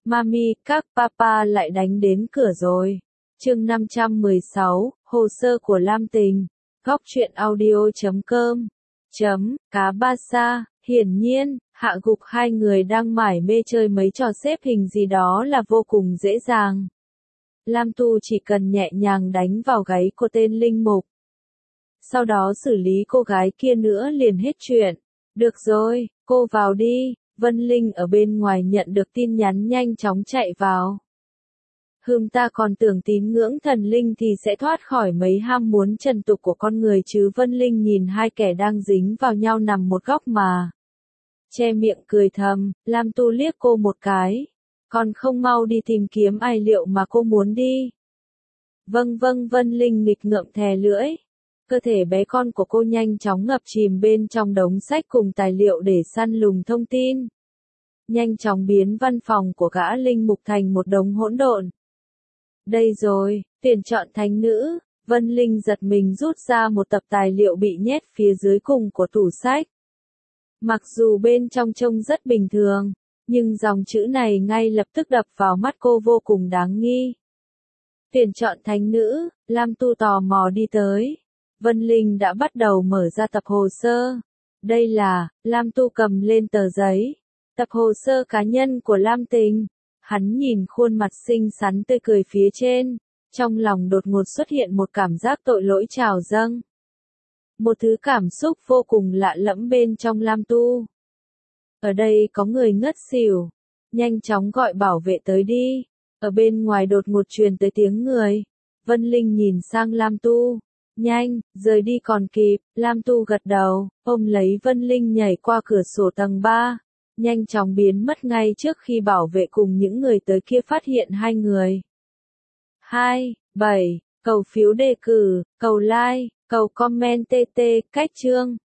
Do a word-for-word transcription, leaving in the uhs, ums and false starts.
Mami, các papa lại đánh đến cửa rồi. Chương năm trăm mười sáu, hồ sơ của Lam Tình. Góc truyện audio chấm com. Chấm, cá ba sa, hiển nhiên, hạ gục hai người đang mải mê chơi mấy trò xếp hình gì đó là vô cùng dễ dàng. Lam Tu chỉ cần nhẹ nhàng đánh vào gáy của tên linh mục. Sau đó xử lý cô gái kia nữa liền hết chuyện. Được rồi, cô vào đi. Vân Linh ở bên ngoài nhận được tin nhắn nhanh chóng chạy vào. Hừm, ta còn tưởng tín ngưỡng thần linh thì sẽ thoát khỏi mấy ham muốn trần tục của con người chứ. Vân Linh nhìn hai kẻ đang dính vào nhau nằm một góc mà che miệng cười thầm. Lam Tu liếc cô một cái. Còn không mau đi tìm kiếm ai liệu mà cô muốn đi. Vâng vâng, Vân Linh nghịch ngợm thè lưỡi. Cơ thể bé con của cô nhanh chóng ngập chìm bên trong đống sách cùng tài liệu để săn lùng thông tin. Nhanh chóng biến văn phòng của gã linh mục thành một đống hỗn độn. Đây rồi, tuyển chọn thánh nữ. Vân Linh giật mình rút ra một tập tài liệu bị nhét phía dưới cùng của tủ sách. Mặc dù bên trong trông rất bình thường, nhưng dòng chữ này ngay lập tức đập vào mắt cô vô cùng đáng nghi. Tuyển chọn thánh nữ. Lam Tu tò mò đi tới. Vân Linh đã bắt đầu mở ra tập hồ sơ. Đây là, Lam Tu cầm lên tờ giấy. Tập hồ sơ cá nhân của Lam Tình. Hắn nhìn khuôn mặt xinh xắn tươi cười phía trên. Trong lòng đột ngột xuất hiện một cảm giác tội lỗi trào dâng. Một thứ cảm xúc vô cùng lạ lẫm bên trong Lam Tu. Ở đây có người ngất xỉu. Nhanh chóng gọi bảo vệ tới đi. Ở bên ngoài đột ngột truyền tới tiếng người. Vân Linh nhìn sang Lam Tu. Nhanh, rời đi còn kịp. Lam Tu gật đầu, ôm lấy Vân Linh nhảy qua cửa sổ tầng ba. Nhanh chóng biến mất ngay trước khi bảo vệ cùng những người tới kia phát hiện hai người. hai, bảy, cầu phiếu đề cử, cầu like, cầu comment tê tê, cách chương.